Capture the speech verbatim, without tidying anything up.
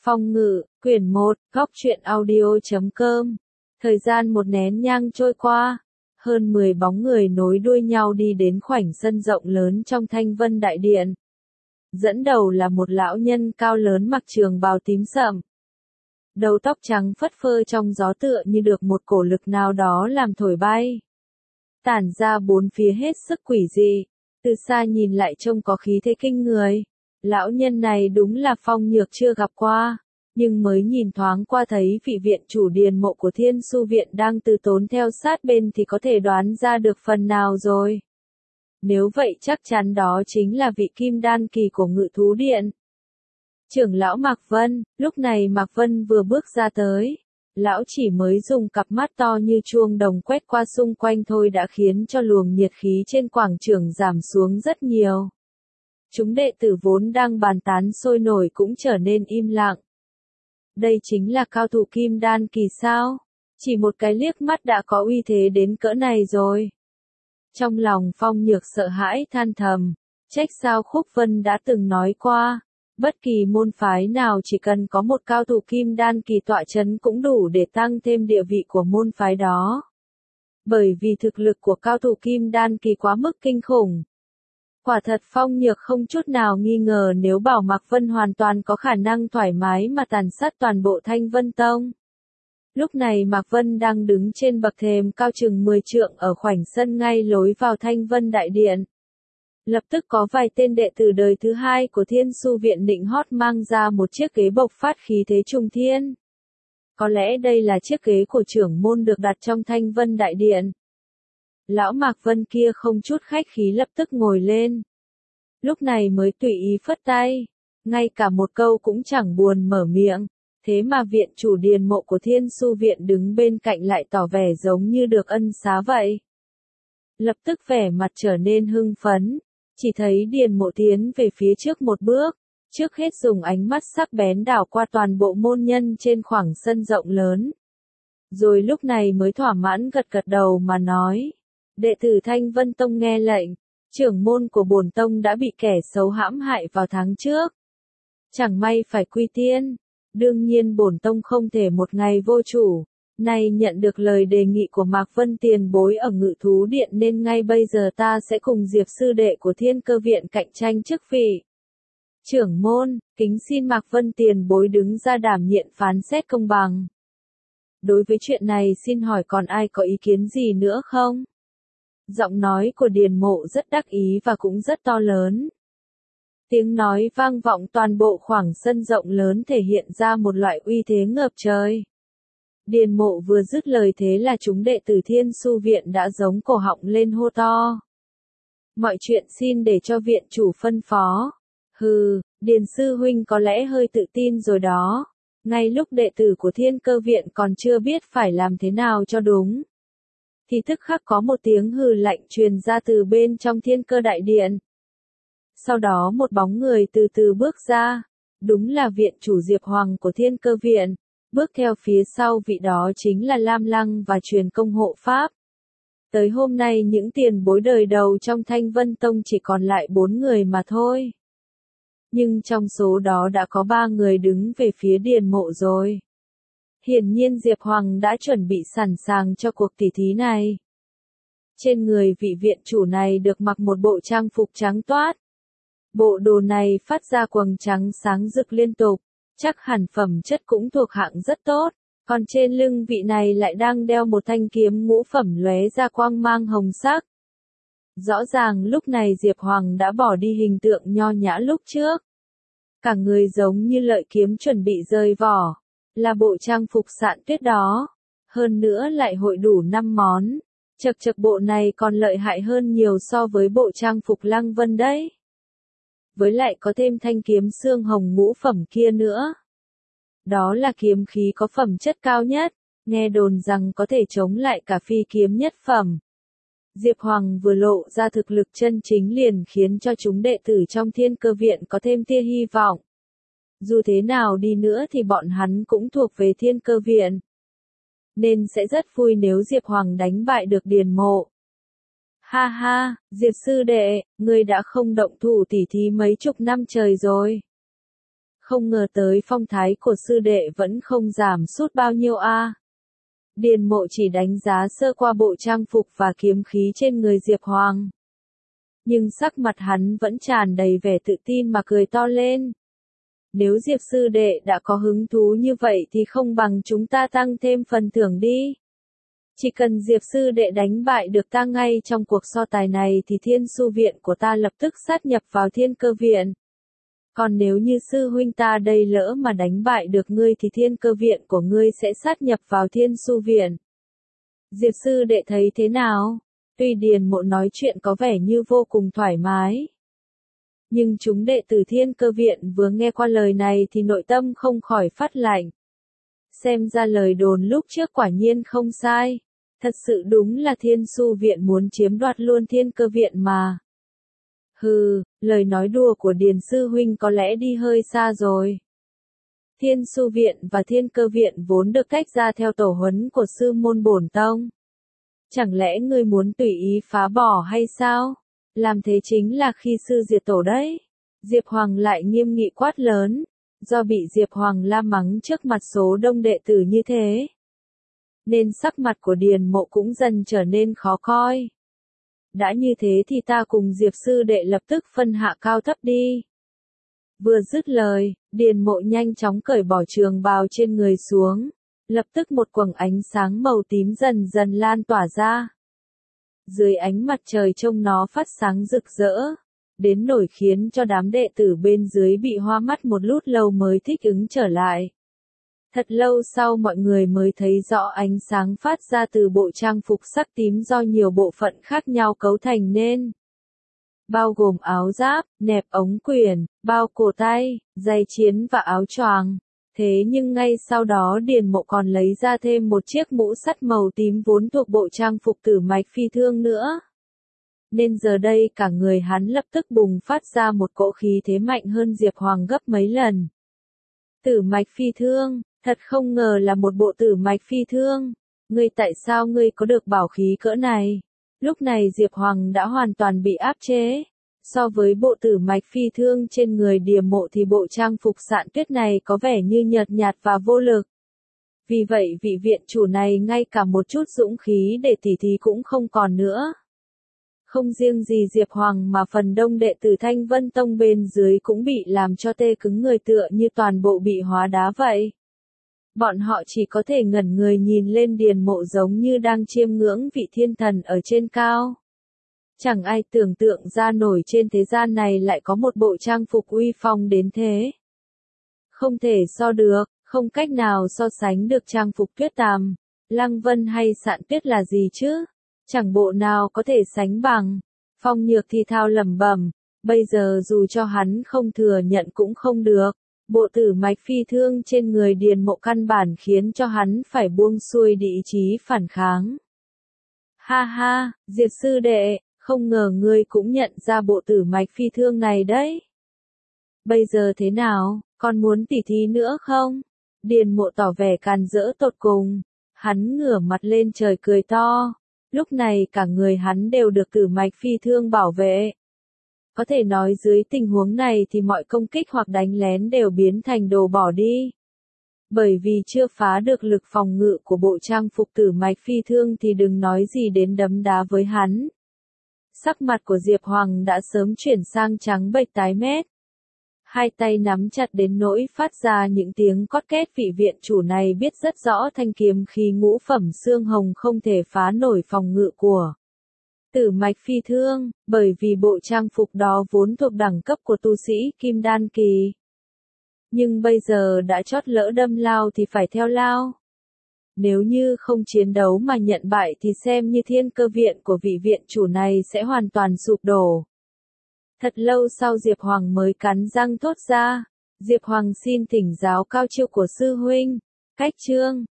Phong ngự, quyển một, góc truyện audio chấm com. Thời gian một nén nhang trôi qua, hơn mười bóng người nối đuôi nhau đi đến khoảnh sân rộng lớn trong Thanh Vân Đại Điện. Dẫn đầu là một lão nhân cao lớn mặc trường bào tím sậm. Đầu tóc trắng phất phơ trong gió tựa như được một cổ lực nào đó làm thổi bay. Tản ra bốn phía hết sức quỷ dị, từ xa nhìn lại trông có khí thế kinh người. Lão nhân này đúng là Phong Nhược chưa gặp qua, nhưng mới nhìn thoáng qua thấy vị viện chủ điền mộ của Thiên Su Viện đang từ tốn theo sát bên thì có thể đoán ra được phần nào rồi. Nếu vậy chắc chắn đó chính là vị kim đan kỳ của Ngự Thú Điện. Trưởng lão Mạc Vân, lúc này Mạc Vân vừa bước ra tới. Lão chỉ mới dùng cặp mắt to như chuông đồng quét qua xung quanh thôi đã khiến cho luồng nhiệt khí trên quảng trường giảm xuống rất nhiều. Chúng đệ tử vốn đang bàn tán sôi nổi cũng trở nên im lặng. Đây chính là cao thủ kim đan kỳ sao? Chỉ một cái liếc mắt đã có uy thế đến cỡ này rồi. Trong lòng Phong Nhược sợ hãi than thầm, trách sao Khúc Vân đã từng nói qua, bất kỳ môn phái nào chỉ cần có một cao thủ kim đan kỳ tọa chấn cũng đủ để tăng thêm địa vị của môn phái đó. Bởi vì thực lực của cao thủ kim đan kỳ quá mức kinh khủng. Quả thật Phong Nhược không chút nào nghi ngờ nếu bảo Mạc Vân hoàn toàn có khả năng thoải mái mà tàn sát toàn bộ Thanh Vân Tông. Lúc này Mạc Vân đang đứng trên bậc thềm cao chừng mười trượng ở khoảnh sân ngay lối vào Thanh Vân Đại Điện. Lập tức có vài tên đệ tử đời thứ hai của Thiên Su Viện nịnh hót mang ra một chiếc ghế bộc phát khí thế trung thiên. Có lẽ đây là chiếc ghế của trưởng môn được đặt trong Thanh Vân Đại Điện. Lão Mạc Vân kia không chút khách khí lập tức ngồi lên. Lúc này mới tùy ý phất tay, ngay cả một câu cũng chẳng buồn mở miệng, thế mà viện chủ điền mộ của Thiên Su Viện đứng bên cạnh lại tỏ vẻ giống như được ân xá vậy. Lập tức vẻ mặt trở nên hưng phấn, chỉ thấy điền mộ tiến về phía trước một bước, trước hết dùng ánh mắt sắc bén đảo qua toàn bộ môn nhân trên khoảng sân rộng lớn. Rồi lúc này mới thỏa mãn gật gật đầu mà nói. Đệ tử Thanh Vân Tông nghe lệnh, trưởng môn của bổn tông đã bị kẻ xấu hãm hại vào tháng trước. Chẳng may phải quy tiên, đương nhiên bổn tông không thể một ngày vô chủ. Nay nhận được lời đề nghị của Mạc Vân tiền bối ở Ngự Thú Điện nên ngay bây giờ ta sẽ cùng Diệp sư đệ của Thiên Cơ Viện cạnh tranh chức vị. Trưởng môn, kính xin Mạc Vân tiền bối đứng ra đảm nhiệm phán xét công bằng. Đối với chuyện này xin hỏi còn ai có ý kiến gì nữa không? Giọng nói của điền mộ rất đắc ý và cũng rất to lớn. Tiếng nói vang vọng toàn bộ khoảng sân rộng lớn thể hiện ra một loại uy thế ngập trời. Điền mộ vừa dứt lời thế là chúng đệ tử Thiên Su Viện đã giống cổ họng lên hô to. Mọi chuyện xin để cho viện chủ phân phó. Hừ, Điền sư huynh có lẽ hơi tự tin rồi đó. Ngay lúc đệ tử của Thiên Cơ Viện còn chưa biết phải làm thế nào cho đúng. Thì tức khắc có một tiếng hừ lạnh truyền ra từ bên trong Thiên Cơ Đại Điện. Sau đó một bóng người từ từ bước ra, đúng là viện chủ Diệp Hoàng của Thiên Cơ Viện, bước theo phía sau vị đó chính là Lam Lăng và Truyền Công hộ pháp. Tới hôm nay những tiền bối đời đầu trong Thanh Vân Tông chỉ còn lại bốn người mà thôi. Nhưng trong số đó đã có ba người đứng về phía điền mộ rồi. Hiển nhiên Diệp Hoàng đã chuẩn bị sẵn sàng cho cuộc tỉ thí này. Trên người vị viện chủ này được mặc một bộ trang phục trắng toát. Bộ đồ này phát ra quầng trắng sáng rực liên tục, chắc hẳn phẩm chất cũng thuộc hạng rất tốt, còn trên lưng vị này lại đang đeo một thanh kiếm ngũ phẩm lóe ra quang mang hồng sắc. Rõ ràng lúc này Diệp Hoàng đã bỏ đi hình tượng nho nhã lúc trước. Cả người giống như lợi kiếm chuẩn bị rơi vỏ. Là bộ trang phục sạn tuyết đó, hơn nữa lại hội đủ năm món, chật chật bộ này còn lợi hại hơn nhiều so với bộ trang phục Lăng Vân đấy. Với lại có thêm thanh kiếm xương hồng ngũ phẩm kia nữa. Đó là kiếm khí có phẩm chất cao nhất, nghe đồn rằng có thể chống lại cả phi kiếm nhất phẩm. Diệp Hoàng vừa lộ ra thực lực chân chính liền khiến cho chúng đệ tử trong Thiên Cơ Viện có thêm tia hy vọng. Dù thế nào đi nữa thì bọn hắn cũng thuộc về Thiên Cơ Viện. Nên sẽ rất vui nếu Diệp Hoàng đánh bại được điền mộ. Ha ha, Diệp sư đệ, ngươi đã không động thủ tỉ thí mấy chục năm trời rồi. Không ngờ tới phong thái của sư đệ vẫn không giảm sút bao nhiêu a. Điền Mộ chỉ đánh giá sơ qua bộ trang phục và kiếm khí trên người Diệp Hoàng. Nhưng sắc mặt hắn vẫn tràn đầy vẻ tự tin mà cười to lên. Nếu Diệp sư đệ đã có hứng thú như vậy thì không bằng chúng ta tăng thêm phần thưởng đi. Chỉ cần Diệp sư đệ đánh bại được ta ngay trong cuộc so tài này thì thiên su viện của ta lập tức sát nhập vào thiên cơ viện. Còn nếu như sư huynh ta đây lỡ mà đánh bại được ngươi thì thiên cơ viện của ngươi sẽ sát nhập vào thiên su viện. Diệp sư đệ thấy thế nào? Tuy Điền Mộ nói chuyện có vẻ như vô cùng thoải mái. Nhưng chúng đệ tử thiên cơ viện vừa nghe qua lời này thì nội tâm không khỏi phát lạnh. Xem ra lời đồn lúc trước quả nhiên không sai. Thật sự đúng là thiên su viện muốn chiếm đoạt luôn thiên cơ viện mà. Hừ, lời nói đùa của Điền sư huynh có lẽ đi hơi xa rồi. Thiên su viện và thiên cơ viện vốn được tách ra theo tổ huấn của sư môn bổn tông. Chẳng lẽ ngươi muốn tùy ý phá bỏ hay sao? Làm thế chính là khi sư diệt tổ đấy. Diệp Hoàng lại nghiêm nghị quát lớn, do bị Diệp Hoàng la mắng trước mặt số đông đệ tử như thế. Nên sắc mặt của Điền Mộ cũng dần trở nên khó coi. Đã như thế thì ta cùng Diệp sư đệ lập tức phân hạ cao thấp đi. Vừa dứt lời, Điền Mộ nhanh chóng cởi bỏ trường bào trên người xuống. Lập tức một quầng ánh sáng màu tím dần dần lan tỏa ra. Dưới ánh mặt trời trông nó phát sáng rực rỡ, đến nổi khiến cho đám đệ tử bên dưới bị hoa mắt một lúc lâu mới thích ứng trở lại. Thật lâu sau mọi người mới thấy rõ ánh sáng phát ra từ bộ trang phục sắc tím do nhiều bộ phận khác nhau cấu thành nên. Bao gồm áo giáp, nẹp ống quyển, bao cổ tay, giày chiến và áo choàng. Thế nhưng ngay sau đó Điền Mộ còn lấy ra thêm một chiếc mũ sắt màu tím vốn thuộc bộ trang phục Tử Mạch Phi Thương nữa. Nên giờ đây cả người hắn lập tức bùng phát ra một cỗ khí thế mạnh hơn Diệp Hoàng gấp mấy lần. Tử Mạch Phi Thương, thật không ngờ là một bộ Tử Mạch Phi Thương. Ngươi tại sao ngươi có được bảo khí cỡ này? Lúc này Diệp Hoàng đã hoàn toàn bị áp chế. So với bộ Tử Mạch Phi Thương trên người Điềm Mộ thì bộ trang phục Sạn Tuyết này có vẻ như nhợt nhạt và vô lực. Vì vậy vị viện chủ này ngay cả một chút dũng khí để tỉ thí cũng không còn nữa. Không riêng gì Diệp Hoàng mà phần đông đệ tử Thanh Vân Tông bên dưới cũng bị làm cho tê cứng người tựa như toàn bộ bị hóa đá vậy. Bọn họ chỉ có thể ngẩn người nhìn lên Điền Mộ giống như đang chiêm ngưỡng vị thiên thần ở trên cao. Chẳng ai tưởng tượng ra nổi trên thế gian này lại có một bộ trang phục uy phong đến thế. Không thể so được, không cách nào so sánh được trang phục Tuyết Tàm, Lăng Vân hay Sạn Tuyết là gì chứ? Chẳng bộ nào có thể sánh bằng. Phong Nhược thì thao lẩm bẩm, bây giờ dù cho hắn không thừa nhận cũng không được. Bộ Tử Mạch Phi Thương trên người Điền Mộ căn bản khiến cho hắn phải buông xuôi đi ý chí phản kháng. Ha ha, Diệp sư đệ, không ngờ ngươi cũng nhận ra bộ Tử Mạch Phi Thương này đấy. Bây giờ thế nào, còn muốn tỉ thí nữa không? Điền Mộ tỏ vẻ càn rỡ tột cùng. Hắn ngửa mặt lên trời cười to. Lúc này cả người hắn đều được Tử Mạch Phi Thương bảo vệ. Có thể nói dưới tình huống này thì mọi công kích hoặc đánh lén đều biến thành đồ bỏ đi. Bởi vì chưa phá được lực phòng ngự của bộ trang phục Tử Mạch Phi Thương thì đừng nói gì đến đấm đá với hắn. Sắc mặt của Diệp Hoàng đã sớm chuyển sang trắng bệch tái mét. Hai tay nắm chặt đến nỗi phát ra những tiếng cót két. Vị viện chủ này biết rất rõ thanh kiếm khí ngũ phẩm xương hồng không thể phá nổi phòng ngự của Tử Mạch Phi Thương, bởi vì bộ trang phục đó vốn thuộc đẳng cấp của tu sĩ Kim Đan Kỳ. Nhưng bây giờ đã chót lỡ đâm lao thì phải theo lao. Nếu như không chiến đấu mà nhận bại thì xem như thiên cơ viện của vị viện chủ này sẽ hoàn toàn sụp đổ. Thật lâu sau Diệp Hoàng mới cắn răng thốt ra, Diệp Hoàng xin thỉnh giáo cao chiêu của sư huynh. Cách chương